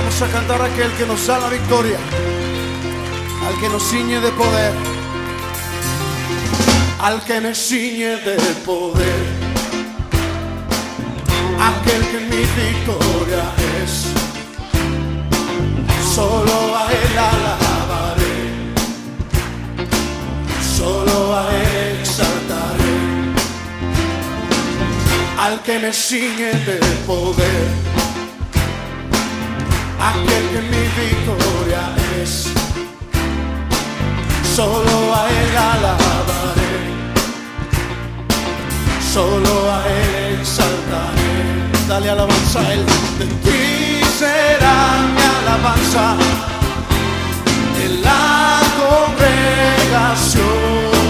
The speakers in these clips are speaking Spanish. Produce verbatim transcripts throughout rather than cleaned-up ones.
Vamos a cantar a aquel que nos da la victoria, al que nos ciñe de poder, al que me ciñe de poder, aquel que mi victoria es. Solo a él alabaré, solo a él exaltaré, al que me ciñe de poder, aquel que mi victoria es. Solo a él alabaré, solo a él exaltaré. Dale alabanza a él. De ti será mi alabanza en la congregación.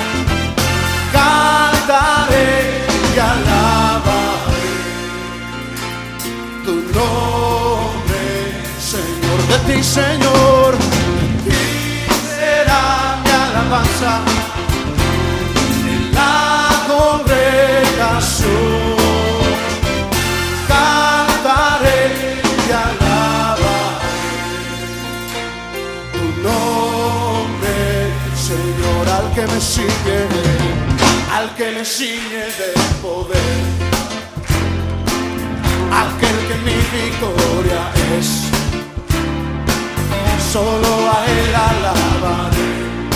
Cantaré y alabaré tu nombre, Señor. De ti, Señor, de ti será mi alabanza en la congregación. Cantaré y alabaré tu nombre, Señor. Al que me sigue, al que me ciñe de poder, aquel que mi victoria es. Solo a él alabaré,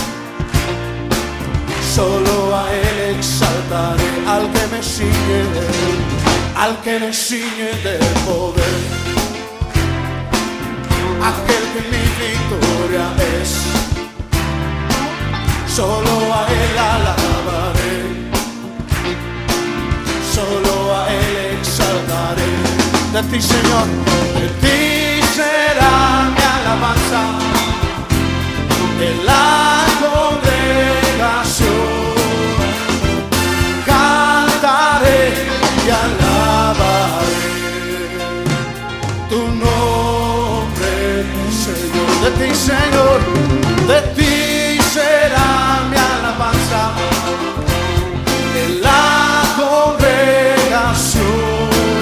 solo a él exaltaré, al que me ciñe, al que me ciñe de poder, aquel que mi victoria es. Solo a él alabaré, solo a él exaltaré. De ti, Señor, de ti será mi alabanza en la congregación. Cantaré y alabaré tu nombre, Señor. De ti, Señor, de ti será mi alabanza en la congregación.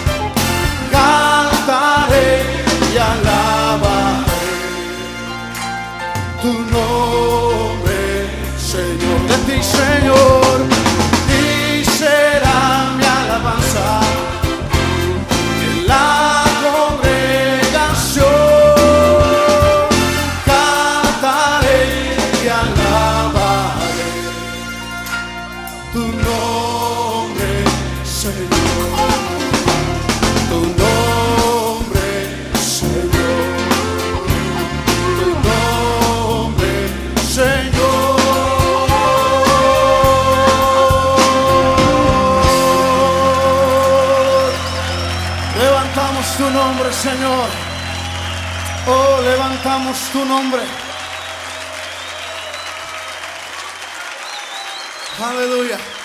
Cantaré y alabaré tu nombre, Señor. De ti, Señor, de ti será mi alabanza en la congregación. Cantaré y alabaré tu nombre, Señor. Tu nombre, Señor. Tu nombre, Señor. Levantamos tu nombre, Señor. Oh, levantamos tu nombre. Aleluya.